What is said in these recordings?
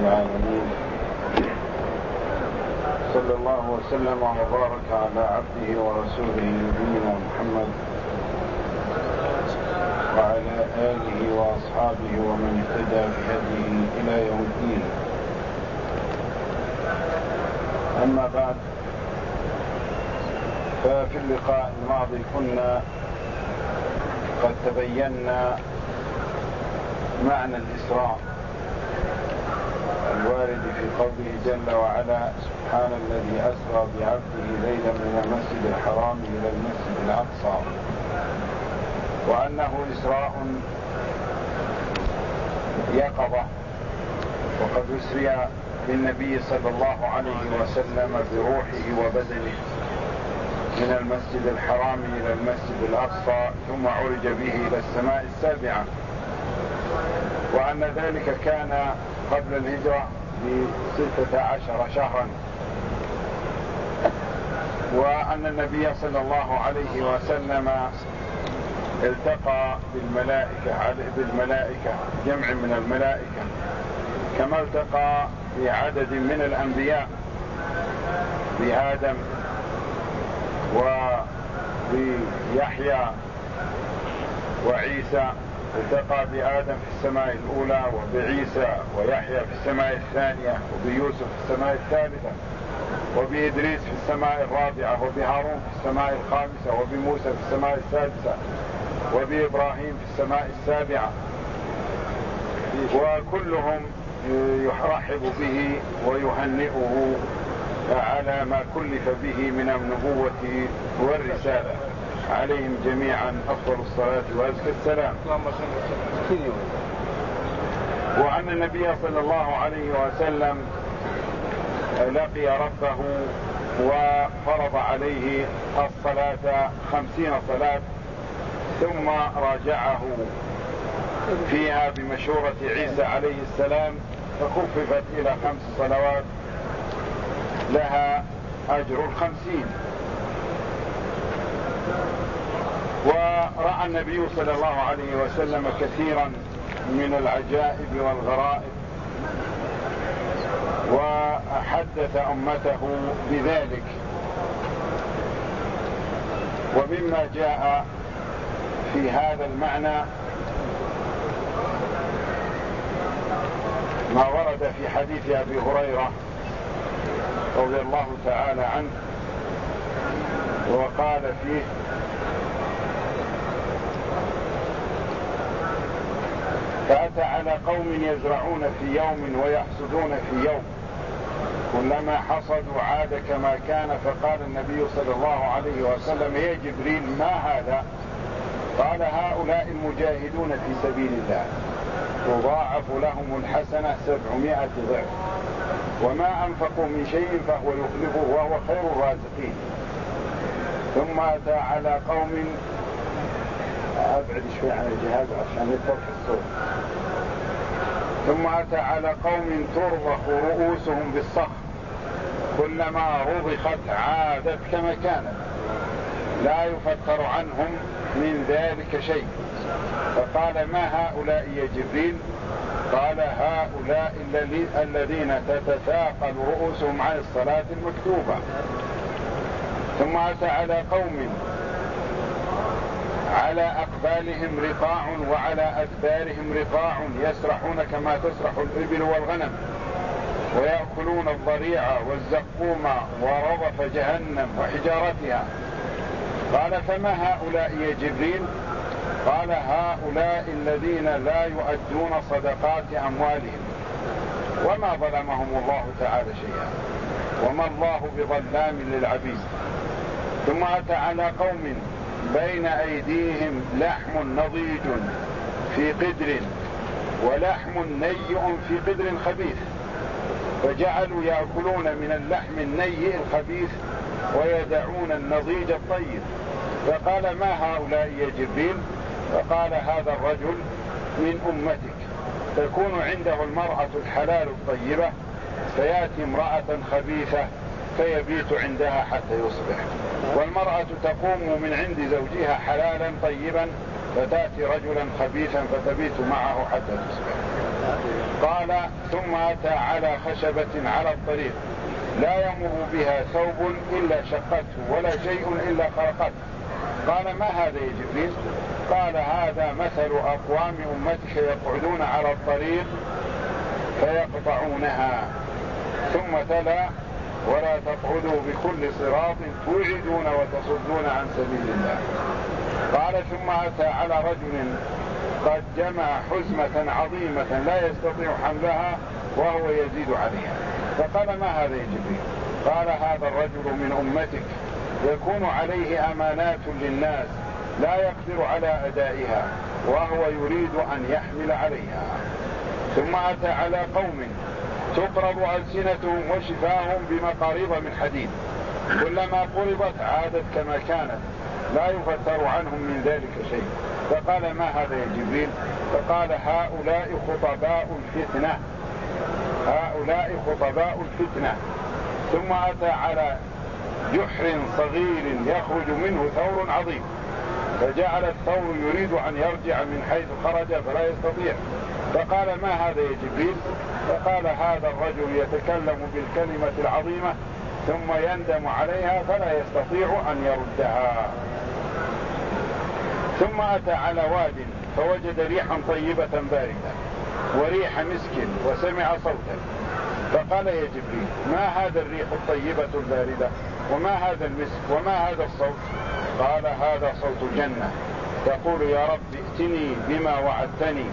العالمين. صلى الله وسلم وبارك على عبده ورسوله نبينا محمد وعلى آله وأصحابه ومن اهتدى بهديه إلى يوم الدين. أما بعد، ففي اللقاء الماضي كنا قد تبينا معنى الإسراء الوارد في قوله جل وعلا: سبحان الذي أسرى بعبده ليلا من المسجد الحرام إلى المسجد الأقصى، وأنه إسراء يقظة. وقد أسري بالنبي صلى الله عليه وسلم بروحه وبدنه من المسجد الحرام إلى المسجد الأقصى، ثم عرج به إلى السماء السابعة، وأن ذلك كان قبل الهجرة ب16 شهرا، وأن النبي صلى الله عليه وسلم التقى بالملائكة جمع من الملائكة، كما التقى بعدد من الأنبياء، بآدم وبيحيى وعيسى. التقى بآدم في السماء الأولى، وبعيسى ويحيى في السماء الثانية، وبيوسف في السماء الثالثة، وبإدريس في السماء الرابعة، وبهارون في السماء الخامسة، وبموسى في السماء السادسة، وبإبراهيم في السماء السابعة، وكلهم يرحب به ويهنئه على ما كلف به من النبوة والرسالة، عليهم جميعا أفضل الصلاة وأزكى السلام. وأن النبي صلى الله عليه وسلم لقي ربه وفرض عليه الصلاة 50 صلاة، ثم راجعه فيها بمشورة عيسى عليه السلام، فخففت إلى 5 صلوات لها أجر 50. ورأى النبي صلى الله عليه وسلم كثيرا من العجائب والغرائب، وحدث أمته بذلك. ومما جاء في هذا المعنى ما ورد في حديث أبي هريرة رضي الله تعالى عنه، وقال فيه: فأتى على قوم يزرعون في يوم ويحصدون في يوم، كلما حصدوا عاد كما كان، فقال النبي صلى الله عليه وسلم: يا جبريل، ما هذا؟ قال: هؤلاء المجاهدون في سبيل الله تضاعف لهم الحسنة 700 ضعف، وما أنفقوا من شيء فهو يخلفه وهو خير الرازقين. ثم أتى على قوم، أبعد شوي عن الجهاز عشان يترك الصوت. ثم أتى على قوم ترضخ رؤوسهم بالصخر، كلما رضخت عادت كما كانت، لا يفتر عنهم من ذلك شيء. فقال: ما هؤلاء يا جبريل؟ قال: هؤلاء الذين تتثاقل رؤوسهم عن الصلاة المكتوبة. ثم أتى على قوم على أقبالهم رقاع وعلى أدبارهم رقاع، يسرحون كما تسرح الإبل والغنم، ويأكلون الضريع والزقوم ورضف جهنم وحجارتها. قال: فما هؤلاء يا جبريل؟ قال: هؤلاء الذين لا يؤدون صدقات أموالهم، وما ظلمهم الله تعالى شيئا، وما الله بظلام للعبيد. ثم أتى على قوم بين أيديهم لحم نضيج في قدر، ولحم نيء في قدر خبيث، فجعلوا يأكلون من اللحم النيء الخبيث ويدعون النضيج الطيب. فقال: ما هؤلاء يا جبريل؟ فقال: هذا الرجل من أمتك، تكون عنده المرأة الحلال الطيبة، فيأتي امرأة خبيثة فيبيت عندها حتى يصبح، والمرأة تقوم من عند زوجها حلالا طيبا فتأتي رجلا خبيثا فتبيت معه حتى تصبح. قال ثم أتى على خشبة على الطريق لا يمر بها ثوب إلا شقته ولا شيء إلا خرقته. قال ما هذا يا جبريل؟ قال هذا مثل أقوام أمتك يقعدون على الطريق فيقطعونها. ثم تلا ولا تقعدوا بكل صراط توعدون وتصدون عن سبيل الله. قال ثم أتى على رجل قد جمع حزمة عظيمة لا يستطيع حملها وهو يزيد عليها. فقال ما هذا يا جبريل؟ قال هذا الرجل من أمتك يكون عليه أمانات للناس لا يقدر على أدائها وهو يريد أن يحمل عليها. ثم أتى على قوم تقرض ألسنتهم وشفاهم بمقاريض من حديد كلما قرضت عادت كما كانت لا يفتر عنهم من ذلك شيء. فقال ما هذا يا جبريل؟ فقال هؤلاء خطباء الفتنة، هؤلاء خطباء الفتنة. ثم أتى على جحر صغير يخرج منه ثور عظيم فجعل الثور يريد أن يرجع من حيث خرج فلا يستطيع. فقال ما هذا يا جبريل؟ فقال هذا الرجل يتكلم بالكلمة العظيمة ثم يندم عليها فلا يستطيع أن يردها. ثم أتى على واد فوجد ريحا طيبة باردة وريح مسك وسمع صوتا. فقال يا جبريل ما هذا الريح الطيبة الباردة وما هذا المسك وما هذا الصوت؟ قال هذا صوت الجنة تقول يا رب ائتني بما وعدتني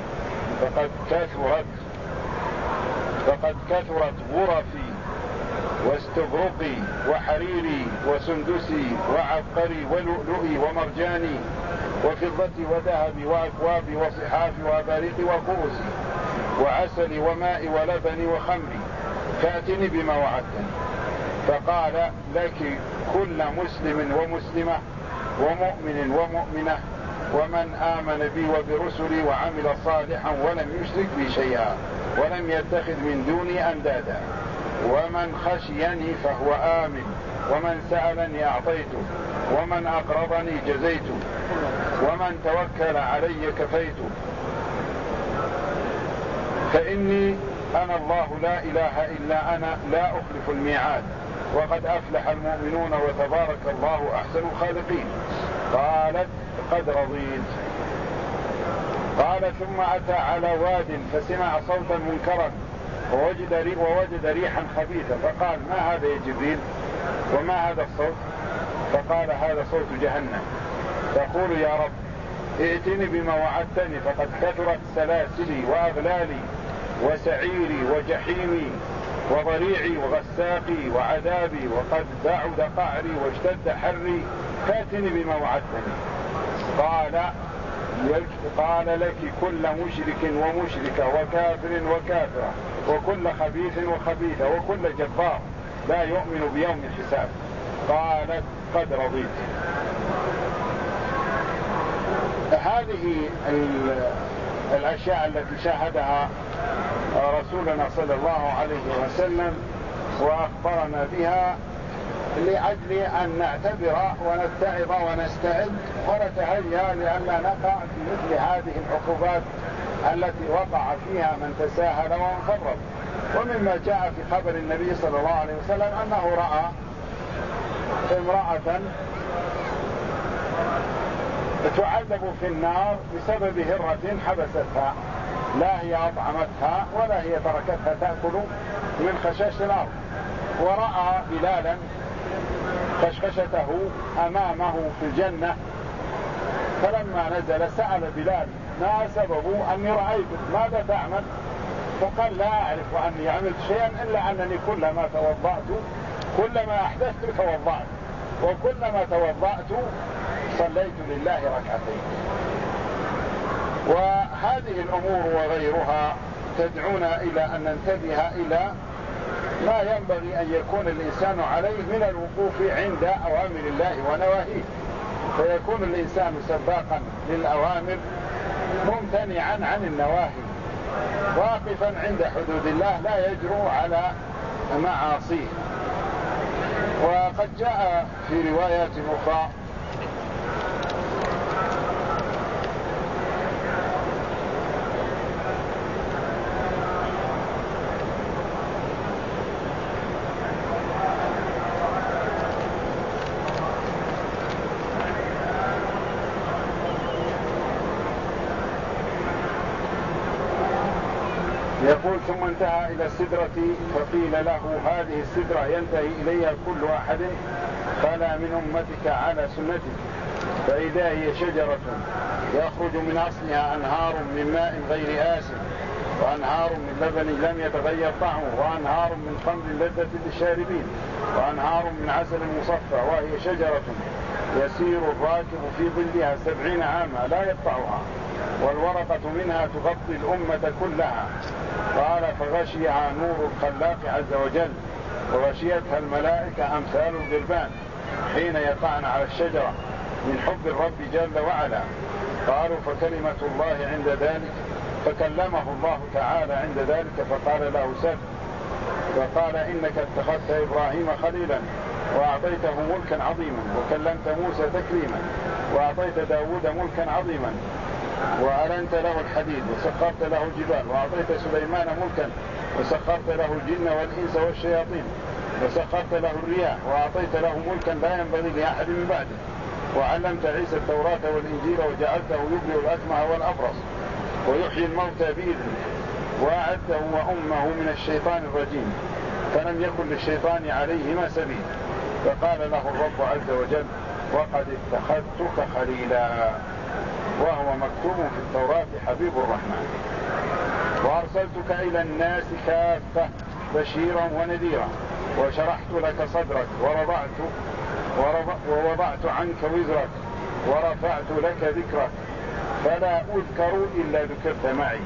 فقد كثرت غرفي واستبرقي وحريري وسندسي وعبقري ولؤلؤي ومرجاني وفضتي وذهبي وأكوابي وصحافي وأباريقي وكؤوسي وعسلي وماء ولبني وخمري فأتني بما وعدتني. فقال لك كل مسلم ومسلمة ومؤمن ومؤمنة ومن آمن بي وبرسلي وعمل صالحا ولم يشرك بي شيئا ولم يتخذ من دوني أندادا ومن خشيني فهو آمن ومن سألني أعطيته ومن أقرضني جزيته ومن توكل علي كفيته فإني أنا الله لا إله إلا أنا لا أخلف الميعاد وقد أفلح المؤمنون وتبارك الله أحسن الخالقين. قالت قد رضيت. قال ثم أتى على واد فسمع صوتا منكرا ووجد ريحا خبيثة. فقال ما هذا يا جبريل وما هذا الصوت؟ فقال هذا صوت جهنم تقول يا رب ائتني بما وعدتني فقد كثرت سلاسلي وأغلالي وسعيري وجحيمي وضريعي وغساقي وعذابي وقد بعد قعري واشتد حري فاتني بما وعدتني. قال لك كل مشرك ومشركة وكافر وكافرة وكل خبيث وخبيثة وكل جبار لا يؤمن بيوم الحساب. قالت قد رضيت. هذه الأشياء التي شاهدها رسولنا صلى الله عليه وسلم وأخبرنا بها لأجل أن نعتبر ونتعظ ونستعد ونتهيأ لئلا نقع في مثل هذه العقوبات التي وقع فيها من تساهل وانفرط. ومما جاء في خبر النبي صلى الله عليه وسلم أنه رأى امرأة تعذب في النار بسبب هرة حبستها لا هي أطعمتها ولا هي تركتها تأكل من خشاش الأرض. ورأى بلالا خشخشته أمامه في الجنة فلما نزل سأل بلال ما سبب أني رأيتك ماذا تعمل؟ فقال لا أعرف أني عملت شيئا إلا أنني كلما أحدثت توضأت وكلما توضأت صليت لله ركعتين. وهذه الأمور وغيرها تدعونا إلى أن ننتبه إلى ما ينبغي أن يكون الإنسان عليه من الوقوف عند أوامر الله ونواهيه، فيكون الإنسان سباقا للأوامر ممتنعا عن النواهي واقفا عند حدود الله لا يجرؤ على معاصيه. وقد جاء في روايات أخرى يقول ثم انتهى إلى السدرة فقيل له هذه السدرة ينتهي إليها كل أحد خلا من أمتك على سنتي، فإذا هي شجرة يخرج من أصلها أنهار من ماء غير آسن، وأنهار من لبن لم يتغير طعمه، وأنهار من خمر لذة للشاربين، وأنهار من عسل مصفى، وهي شجرة يسير الراكب في ظلها 70 عاما لا يقطعها، والورقة منها تغطي الأمة كلها. قال فغشيها نور الخلاق عز وجل، وغشيتها الملائكة أمثال الغربان حين يقعن على الشجرة من حب الرب جل وعلا. قالوا فكلمة الله عند ذلك، فكلمه الله تعالى عند ذلك فقال له سل، فقال إنك اتخذت إبراهيم خليلا وأعطيته ملكا عظيما، وكلمت موسى تكريما، وأعطيت داود ملكا عظيما، وألنت له الحديد، وسخرت له الجبال، وأعطيت سليمان ملكا، وسخرت له الجن والإنس والشياطين، وسخرت له الرياح، وأعطيت له ملكا لا ينبغي لأحد من بعده، وعلمت عيسى التوراة والإنجيل، وجعلته يبرئ الأكمه والأبرص ويحيي الموتى بإذنه، وأعدته وأمه من الشيطان الرجيم، فلم يكن للشيطان عليهما سبيل. فقال له الرب عز وجل وقد اتخذتك خليلا، وهو مكتوب في التوراة حبيب الرحمن، وأرسلتك إلى الناس كافة بشيرا ونذيرا، وشرحت لك صدرك، ووضعت عنك وزرك، ورفعت لك ذكرك، فلا أذكر إلا ذكرت معي،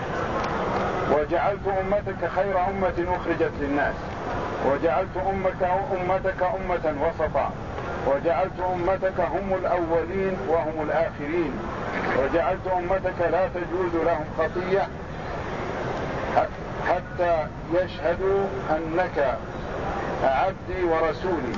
وجعلت أمتك خير أمة أخرجت للناس، وجعلت أمتك أمة وسطا، وجعلت أمتك هم الأولين وهم الآخرين، وجعلت أمتك لا تجوز لهم خطية حتى يشهدوا أنك عبدي ورسولي،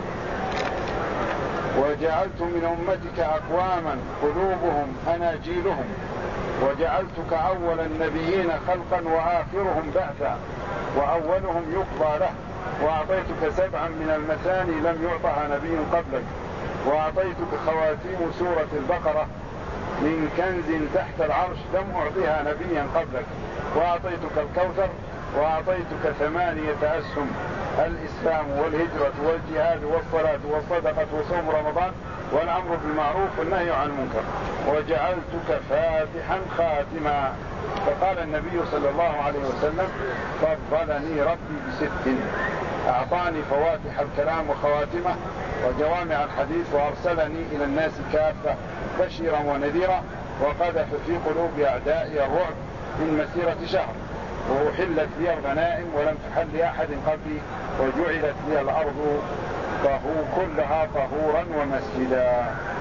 وجعلت من أمتك أقواما قلوبهم أناجيلهم، وجعلتك أول النبيين خلقا وآخرهم بعثا وأولهم يقضى له، وأعطيتك 7 من المثاني لم يعطها نبي قبلك، وأعطيتك خواتيم سورة البقرة من كنز تحت العرش لم أعطيها نبيا قبلك، وأعطيتك الكوثر، وأعطيتك 8 أسهم: الإسلام والهجرة والجهاد والصلاة والصدقة وصوم رمضان والأمر بالمعروف والنهي عن المنكر، وجعلتك فاتحا خاتما. فقال النبي صلى الله عليه وسلم فضلني ربي ب6: أعطاني فواتح الكلام وخواتمه وجوامع الحديث، وأرسلني إلى الناس كافة بشيرا ونذيرا، وقذف في قلوب أعدائي الرعب من مسيرة شهر، وأحلت لي الغنائم ولم تحل لأحد قبلي، وجعلت لي الأرض كلها طهورا ومسجدا.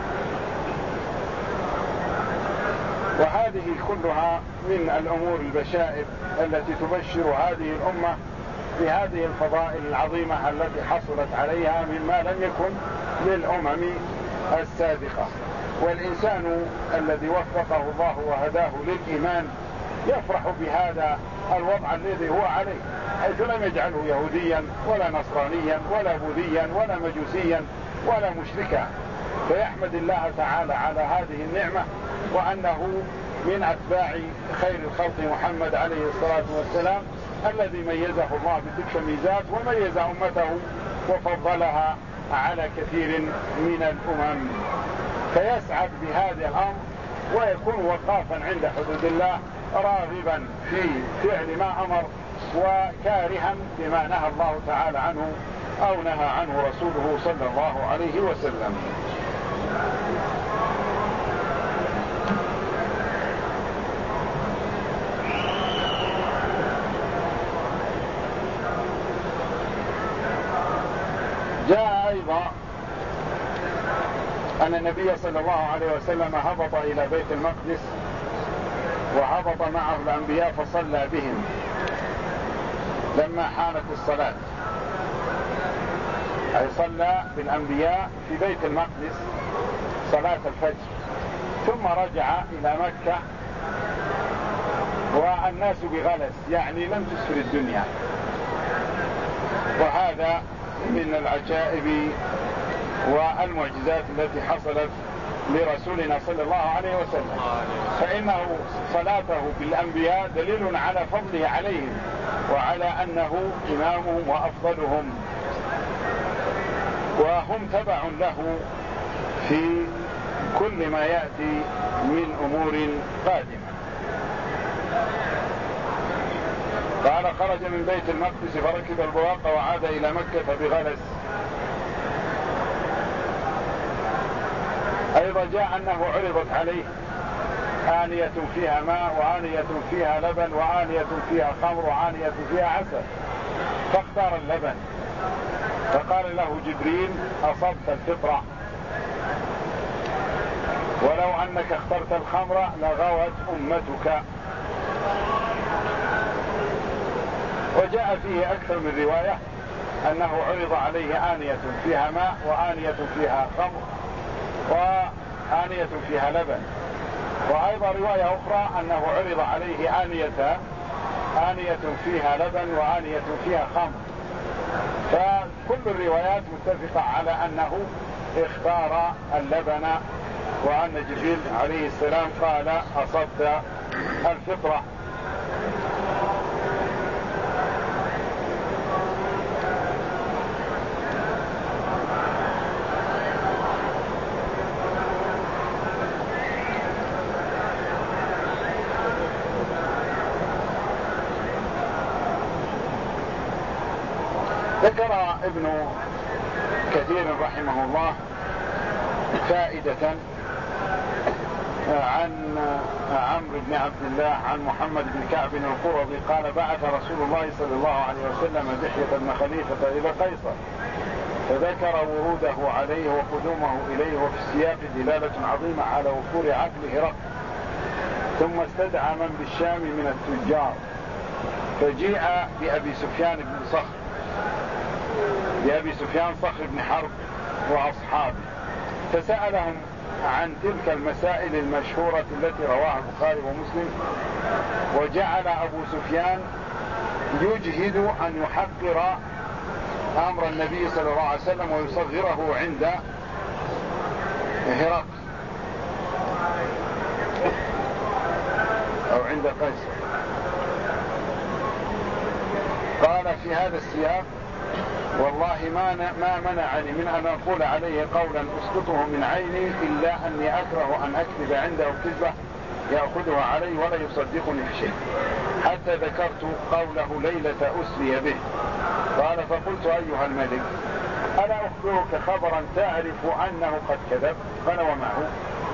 وهذه كلها من الأمور البشائر التي تبشر هذه الأمة بهذه الفضائل العظيمة التي حصلت عليها مما لم يكن للأمم السابقة. والإنسان الذي وفقه الله وهداه للإيمان يفرح بهذا الوضع الذي هو عليه، حيث لم يجعله يهوديا ولا نصرانيا ولا بوذيا ولا مجوسيا ولا مشركا، فيحمد الله تعالى على هذه النعمة، وأنه من أتباع خير الخلق محمد عليه الصلاة والسلام الذي ميزه الله بتلك الميزات، وميز أمته وفضلها على كثير من الأمم، فيسعد بهذا الأمر ويكون وقافا عند حدود الله، راغبا في فعل ما أمر وكارها بما نهى الله تعالى عنه أو نهى عنه رسوله صلى الله عليه وسلم. جاء أيضا أن النبي صلى الله عليه وسلم هبط إلى بيت المقدس، وهبط معه الأنبياء فصلى بهم لما حانت الصلاة، أي صلى بالأنبياء في بيت المقدس صلاة الفجر، ثم رجع إلى مكة والناس بغلس، يعني لم تسفر الدنيا. وهذا من العجائب والمعجزات التي حصلت لرسولنا صلى الله عليه وسلم، فإنه صلاته بالأنبياء دليل على فضله عليهم وعلى أنه إمامهم وأفضلهم، وهم تبع له في كل ما يأتي من أمور قادمة. قال خرج من بيت المقدس فركب البواق وعاد إلى مكة بغلس. أيضا جاء أنه عرضت عليه آنية فيها ماء وآنية فيها لبن وآنية فيها خمر وآنية فيها عسل، فاختار اللبن، فقال له جبريل أصبت الفطرة، ولو أنك اخترت الخمر لغوت أمتك. وجاء فيه أكثر من رواية أنه عرض عليه آنية فيها ماء وآنية فيها خمر وآنية فيها لبن، وأيضا رواية أخرى أنه عرض عليه آنية فيها لبن وآنية فيها خمر. فكل الروايات متفقة على أنه اختار اللبن، وأن جبريل عليه السلام قال أصبت الفطرة. ذكر ابن كثير رحمه الله فائدة عن عمرو بن عبد الله عن محمد بن كعب القرظي قال بعث رسول الله صلى الله عليه وسلم دحية بن خليفة إلى قيصر، فذكر وروده عليه وقدومه إليه، وفي السياق دلالة عظيمة على وفور عقل هرقل. ثم استدعى من بالشام من التجار، فجيء بأبي سفيان صخر بن حرب وأصحابه، فسألهم عن تلك المسائل المشهورة التي رواها البخاري ومسلم. وجعل أبو سفيان يجهد أن يحقر أمر النبي صلى الله عليه وسلم ويصغره عند هرقل أو عند قيصر. قال في هذا السياق والله ما منعني من أن أقول عليه قولا أسقطه من عيني إلا أني أكره أن أكذب عنده كذبة يأخذها علي ولا يصدقني في شيء، حتى ذكرت قوله ليلة أسري به. قال فقلت أيها الملك ألا أخبرك خبرا تعرف أنه قد كذب؟ قال وما هو؟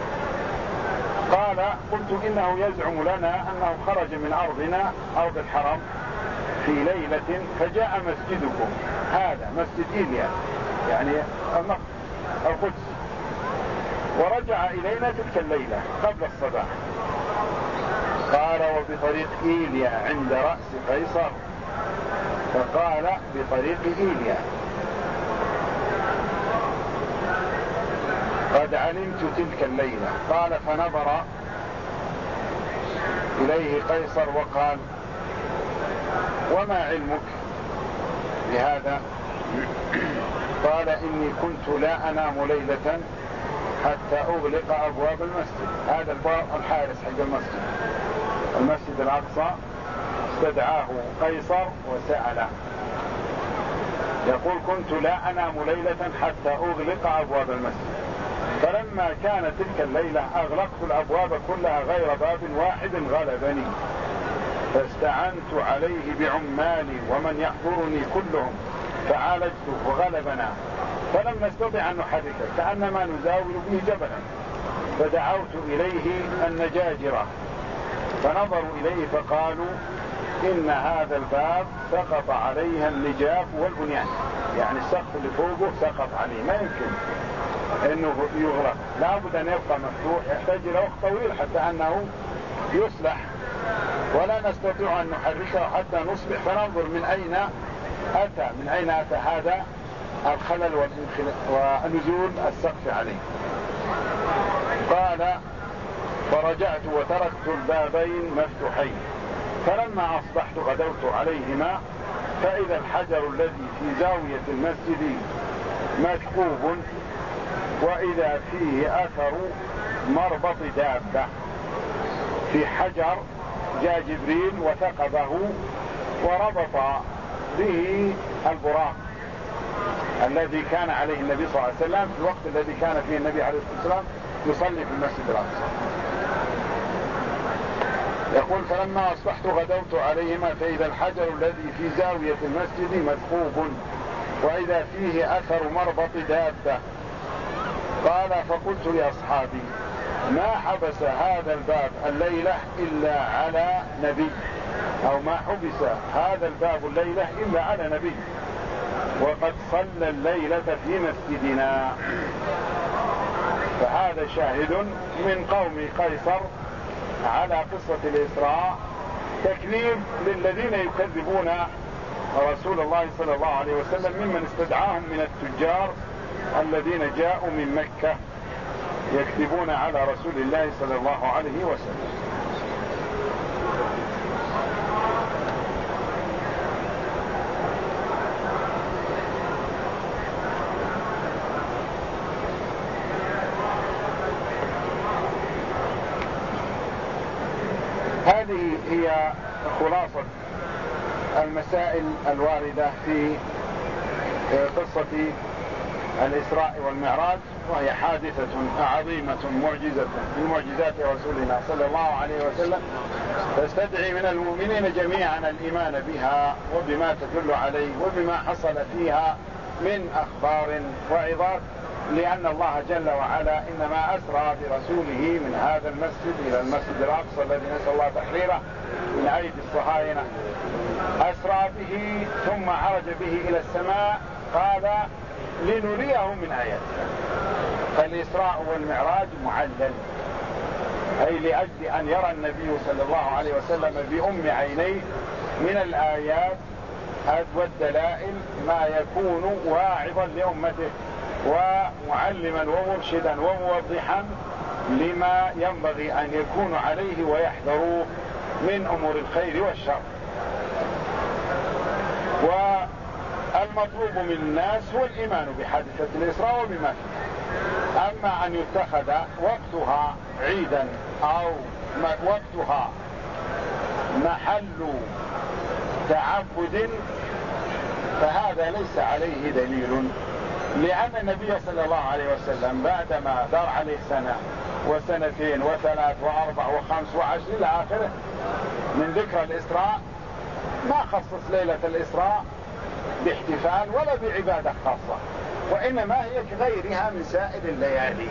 قال قلت إنه يزعم لنا أنه خرج من أرضنا أرض الحرم في ليلة فجاء مسجدكم هذا مسجد إيليا يعني القدس، ورجع إلينا تلك الليلة قبل الصباح. قال وبطريق إيليا عند رأس قيصر، فقال بطريق إيليا. قد علمت تلك الليلة. قال فنظر إليه قيصر وقال وما علمك بهذا؟ قال إني كنت لا أنام ليلة حتى أغلق أبواب المسجد. هذا الحارس حق المسجد الأقصى استدعاه قيصر وسأله، يقول كنت لا أنام ليلة حتى أغلق أبواب المسجد، فلما كانت تلك الليلة أغلقت الأبواب كلها غير باب واحد غلبني، فاستعنت عليه بعمالي ومن يحضرني كلهم فعالجته وغلبنا، فلم نستطع أن نحركه كأنما نزاول به جبلا، فدعوت إليه النجاجرة فنظروا إليه فقالوا إن هذا الباب سقط عليها اللجاف والبنيان، يعني السقف اللي فوقه سقط عليه، ما يمكن انه يغلق، لابد ان يبقى مفتوح، يحتاج الى وقت طويل حتى انه يصلح، ولا نستطيع ان نحركه حتى نصبح فننظر من اين اتى هذا الخلل ونزول السقف عليه. قال فرجعت وتركت البابين مفتوحين، فلما اصبحت غدوت عليهما فاذا الحجر الذي في زاوية المسجد مثقوب وإذا فيه أثر مربط دابة، في حجر جاء جبريل وثقبه وربط به البراق الذي كان عليه النبي صلى الله عليه وسلم في الوقت الذي كان فيه النبي عليه الصلاة والسلام يصلي في المسجد الأقصى. يقول: فلما أصبحت غدوت عليهما فإذا الحجر الذي في زاوية المسجد مثقوب وإذا فيه أثر مربط دابة. قال: فقلت لأصحابي: ما حبس هذا الباب الليلة إلا على نبي، أو ما حبس هذا الباب الليلة إلا على نبي، وقد صلى الليلة في مسجدنا. فهذا شاهد من قوم قيصر على قصة الإسراء، تكذيب للذين يكذبون رسول الله صلى الله عليه وسلم ممن استدعاهم من التجار الذين جاءوا من مكة يكذبون على رسول الله صلى الله عليه وسلم. هذه هي خلاصة المسائل الواردة في قصة الإسراء والمعراج، وهي حادثة عظيمة معجزة من معجزات رسولنا صلى الله عليه وسلم، تستدعي من المؤمنين جميعا الإيمان بها وبما تدل عليه وبما حصل فيها من أخبار وعظات، لأن الله جل وعلا إنما أسرى برسوله من هذا المسجد إلى المسجد الأقصى الذي نسأل الله تحريره من أيدي الصهاينة، أسرى به ثم عرج به إلى السماء، قال: لنريه من آياتنا. فالإسراء والمعراج معلل، أي لأجل أن يرى النبي صلى الله عليه وسلم بأم عينيه من الآيات والدلائل ما يكون واعظا لأمته ومعلما ومرشدا وموضحا لما ينبغي أن يكون عليه ويحذروه من أمور الخير والشر. والمطلوب من الناس هو الإيمان بحادثة الإسراء وبما فيها. أما أن يتخذ وقتها عيدا أو وقتها محل تعبد فهذا ليس عليه دليل، لأن النبي صلى الله عليه وسلم بعدما دار عليه سنة وسنتين وثلاث وأربع وخمس وعشر إلى آخره من ذكر الإسراء ما خصص ليلة الإسراء باحتفال ولا بعبادة خاصة، وإنما هي كغيرها من سائر الليالي.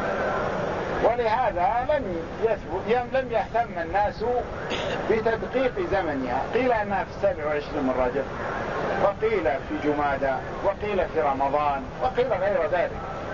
ولهذا لم يهتم الناس بتدقيق زمنها، قيل أنها في 27 من رجب، وقيل في جمادى، وقيل في رمضان، وقيل غير ذلك.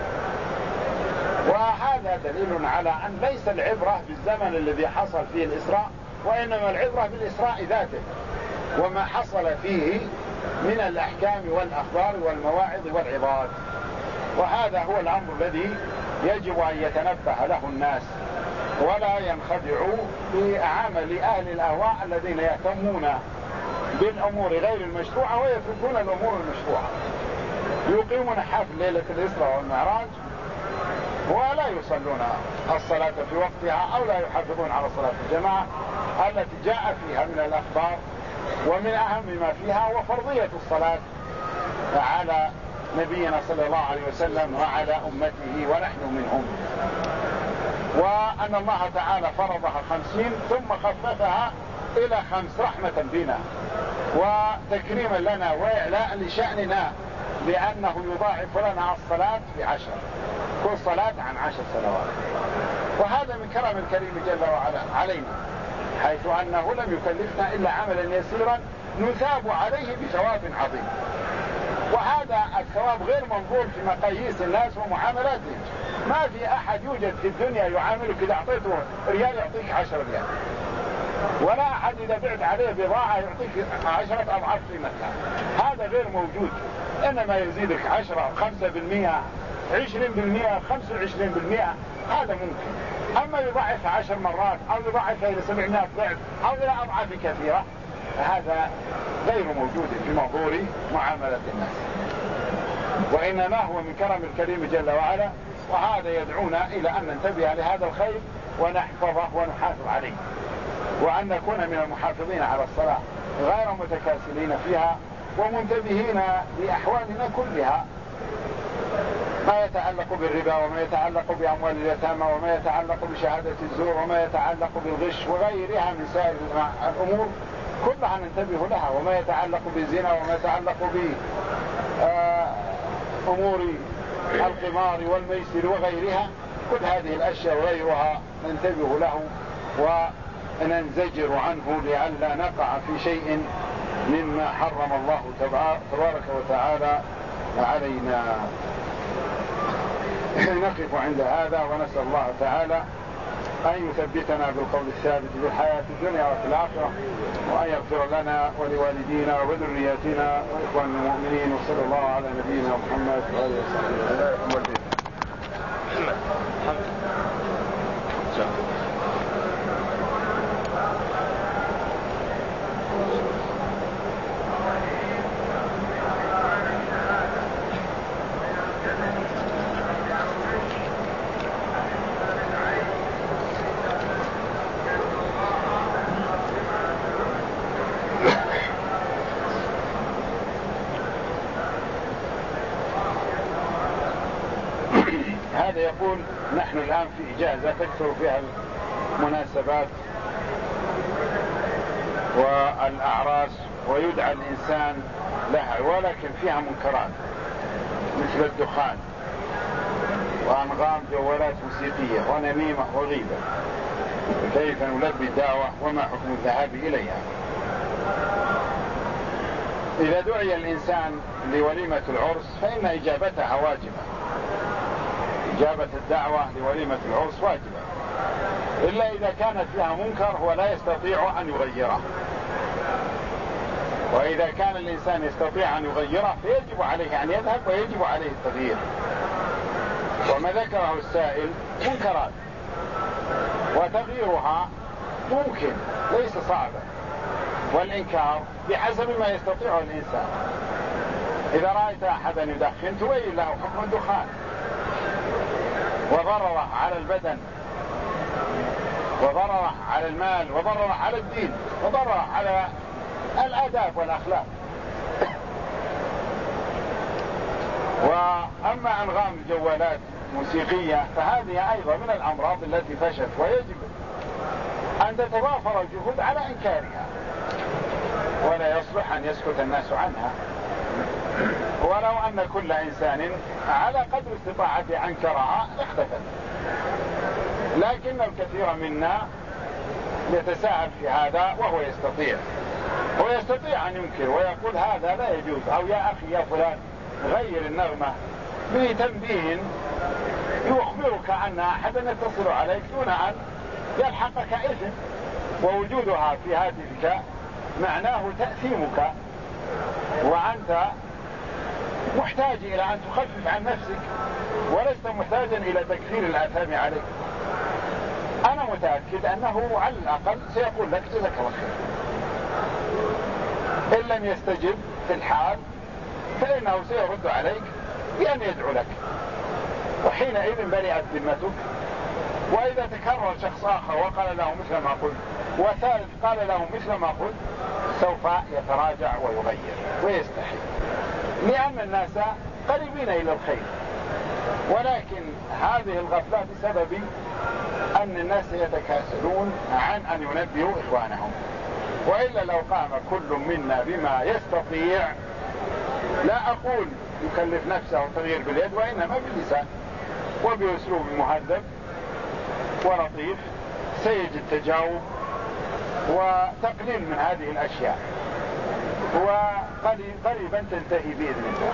وهذا دليل على أن ليس العبرة بالزمن الذي حصل فيه الإسراء، وإنما العبرة بالإسراء ذاته وما حصل فيه من الأحكام والأخبار والمواعظ والعظات. وهذا هو الأمر الذي يجب أن يتنبه له الناس ولا ينخدعوا بعمل أهل الأهواء الذين يهتمون بالأمور غير المشروعة ويتركون الأمور المشروعة، يقيمون حفل ليلة الإسراء والمعراج ولا يصلون الصلاة في وقتها أو لا يحافظون على صلاة الجماعة التي جاء فيها من الأخبار، ومن أهم ما فيها وفرضية الصلاة على نبينا صلى الله عليه وسلم وعلى أمته ونحن منهم، وأن الله تعالى فرضها 50 ثم خففها إلى 5 رحمة بنا وتكريما لنا وإعلاء لشأننا، لأنه يضاعف لنا الصلاة ب10، كل صلاة عن 10 سنوات. وهذا من كرم الكريم جل وعلا علينا، حيث أنه لم يكلفنا إلا عملا يسيرا نثاب عليه بثواب عظيم. وهذا الثواب غير منظور في مقاييس الناس ومعاملاتهم. ما في أحد يوجد في الدنيا يعاملك إذا أعطيته ريال يعطيك 10 ريال، ولا أحد إذا بعت عليه بضاعة يعطيك 10 أضعاف قيمتها، هذا غير موجود. إنما يزيدك 10 5% 20% 25%، هذا ممكن. أما يضاعف 10 مرات أو يضاعف إلى 700 ضعف أو إلى أضعاف كثيرة، هذا غير موجود في منظور معاملة الناس. وإنما هو من كرم الكريم جل وعلا وهذا يدعونا إلى أن ننتبه لهذا الخير ونحفظه ونحافظ عليه، وأن نكون من المحافظين على الصلاة غير متكاسلين فيها، ومنتبهين لأحوالنا كلها، ما يتعلق بالربا وما يتعلق بأموال اليتامى وما يتعلق بشهادة الزور وما يتعلق بالغش وغيرها من سائر الأمور كلها ننتبه لها، وما يتعلق بالزنا وما يتعلق بأمور القمار والميسر وغيرها، كل هذه الأشياء وغيرها ننتبه له وننزجر عنه لئلا نقع في شيء مما حرم الله تبارك وتعالى علينا. نقف عند هذا ونسأل الله تعالى أن يثبتنا بالقول الثابت في الحياة الدنيا وفي الآخرة، وأن يغفر لنا ولوالدينا وذرياتنا وإخوان المؤمنين، وصلى الله على نبينا محمد وآله وصحبه. هذا يقول: نحن الآن في إجازة تكثر فيها المناسبات والأعراس ويدعى الإنسان لها، ولكن فيها منكرات مثل الدخان وأنغام جوالات موسيقية ونميمة وغيبة، كيف نلبي الدعوة وما حكم الذهاب إليها؟ إذا دعي الإنسان لوليمة العرس فإن إجابتها واجبة، إجابة الدعوة لوليمة العرس واجبة، إلا إذا كانت فيها منكر هو لا يستطيع أن يغيره، وإذا كان الإنسان يستطيع أن يغيره فيجب عليه أن يذهب ويجب عليه التغيير. وما ذكره السائل منكرات وتغييرها ممكن ليس صعبا، والإنكار بحسب ما يستطيع الإنسان. إذا رأيت أحدا يدخن تبين له حكم الدخان وضرره على البدن وضرره على المال وضرره على الدين وضرره على الآداب والأخلاق. وأما أنغام الجوالات موسيقية فهذه أيضا من الأمراض التي فشت، ويجب أن تتضافر الجهود على إنكارها، ولا يصلح أن يسكت الناس عنها، ولو أن كل إنسان على قدر استطاعته أنكرها اختفت. لكن الكثير منا يتساهل في هذا وهو يستطيع أن ينكر ويقول هذا لا يجوز، أو يا أخي يا فلان غير النغمة بتنبيه يخبرك أن أحدا يتصل عليك دون أن يلحقك إثم، ووجودها في هاتفك معناه تأثيمك، وأنت محتاج إلى أن تخفف عن نفسك ولست محتاجا إلى تكثير الآثام عليك. أنا متأكد أنه على الأقل سيقول لك جزاك الله خير، إن لم يستجب في الحال فإنه سيرد عليك بأن يدعو لك، وحينئذ برئت ذمتك. وإذا تكرر شخص آخر وقال له مثل ما قلت وثالث قال له مثل ما قلت سوف يتراجع ويغير ويستحي، لأن الناس قريبين إلى الخير، ولكن هذه الغفلة بسبب أن الناس يتكاسلون عن أن ينبهوا إخوانهم. وإلا لو قام كل منا بما يستطيع، لا أقول يكلف نفسه التغيير باليد، وإنما باللسان وبأسلوب مهذب ولطيف سيجد تجاوب وتقليل من هذه الأشياء، وقريبا تنتهي بإذن الله.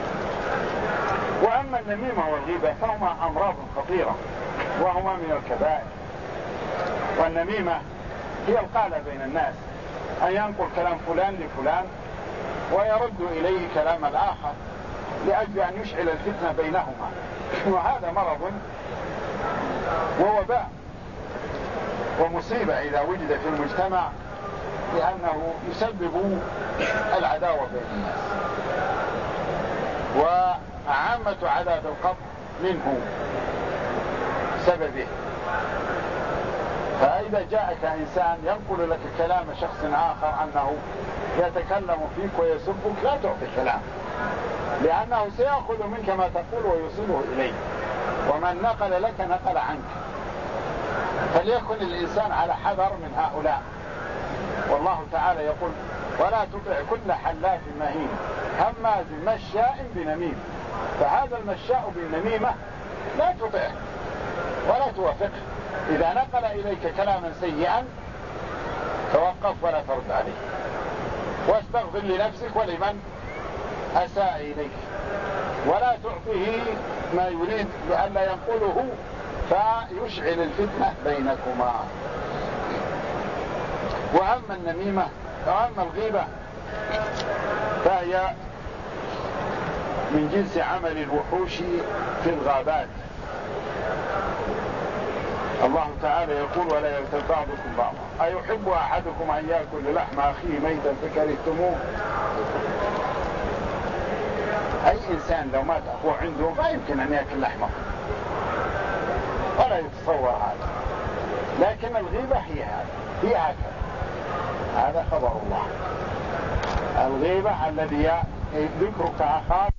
وأما النميمة والغيبة فهما أمراض خطيرة وهما من الكبائر. والنميمة هي القالة بين الناس، أن ينقل كلام فلان لفلان ويرد إليه كلام الآخر لأجل أن يشعل الفتنة بينهما، وهذا مرض ووباء ومصيبة إذا وجد في المجتمع، لأنه يسبب العداوة بين الناس. وعامة عذاب القبر منه سببه. فإذا جاءك إنسان ينقل لك كلام شخص آخر أنه يتكلم فيك ويسبك لا تعطي كلام، لأنه سيأخذ منك ما تقول ويوصله إليه، ومن نقل لك نقل عنك. فليكن الإنسان على حذر من هؤلاء. والله تعالى يقول: ولا تطع كل حلاف مهين هماز مشاء بنميم. فهذا المشاء بالنميمة لا تطعه ولا توافقه. إذا نقل إليك كلاما سيئا توقف ولا ترد عليه، واستغفر لنفسك ولمن أساء إليك، ولا تعطيه ما يريد لئلا ينقله فيشعل الفتنة بينكما. وأما النميمة وأما الغيبة فهي من جنس عمل الوحوش في الغابات. الله تعالى يقول: ولا يغتب بعضكم بعضا أيحب أحدكم أن يأكل لحم أخيه ميتا فكرهتموه. أي إنسان لو مات أخوه عنده ما يمكن أن يأكل لحمه ولا يتصور هذا، لكن الغيبة هي هكذا. هذا خبر الله. الغيبة الذي ذكرك أخاك